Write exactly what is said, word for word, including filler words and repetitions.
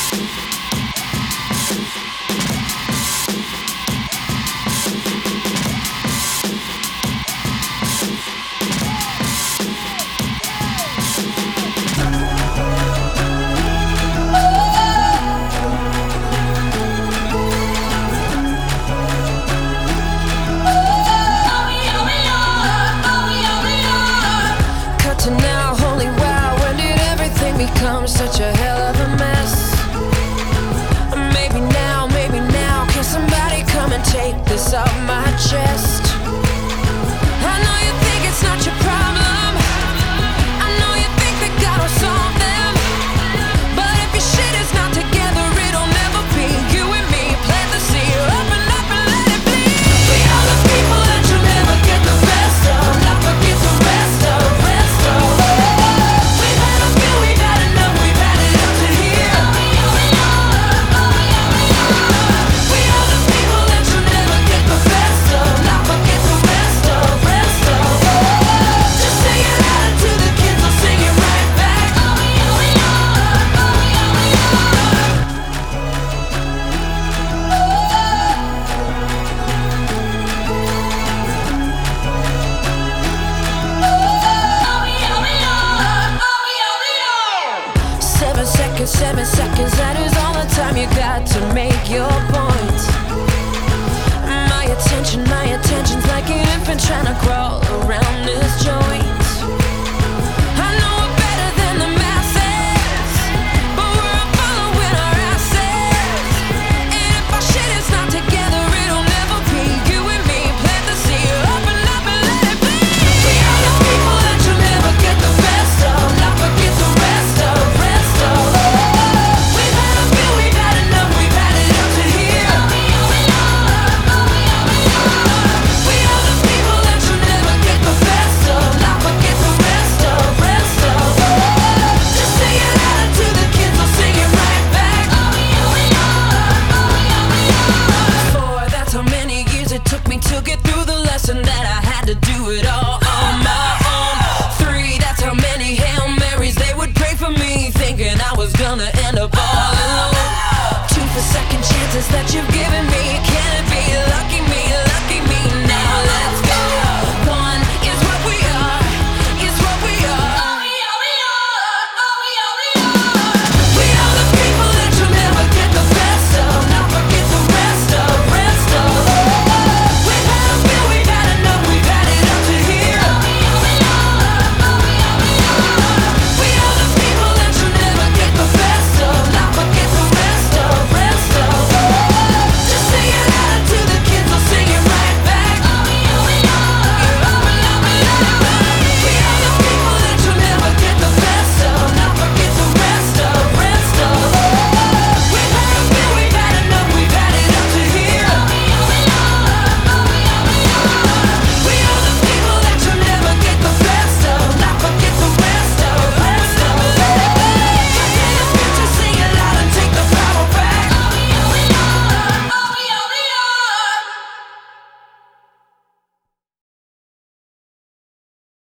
Such a hell of a mess. Maybe now, maybe now, can somebody come and take this off my chest? I know you think it's not your problem. I know you think that God will solve them. But if your shit is not together, it'll never be. You and me, plant the seed, open up and let it bleed. We are the people that you'll never get the best of, not forget the rest of, rest of. We've had a few, we've had enough. Seven seconds, that is all the time you got to make your point. My attention, my attention's like an infant trying to crawl around this joint. I know we're better than the masses, but we're following our asses. And if our shit is not together, it'll never be. You and me, plant the seed, open up and let it be. We are the people that you'll never get the best of, not forget the rest of, rest of. To get through the lesson that I had to do it all on my own. Three, that's how many Hail Marys they would pray for me, thinking I was gonna end up all alone. Two for second chances that you've given me. Can it be lucky?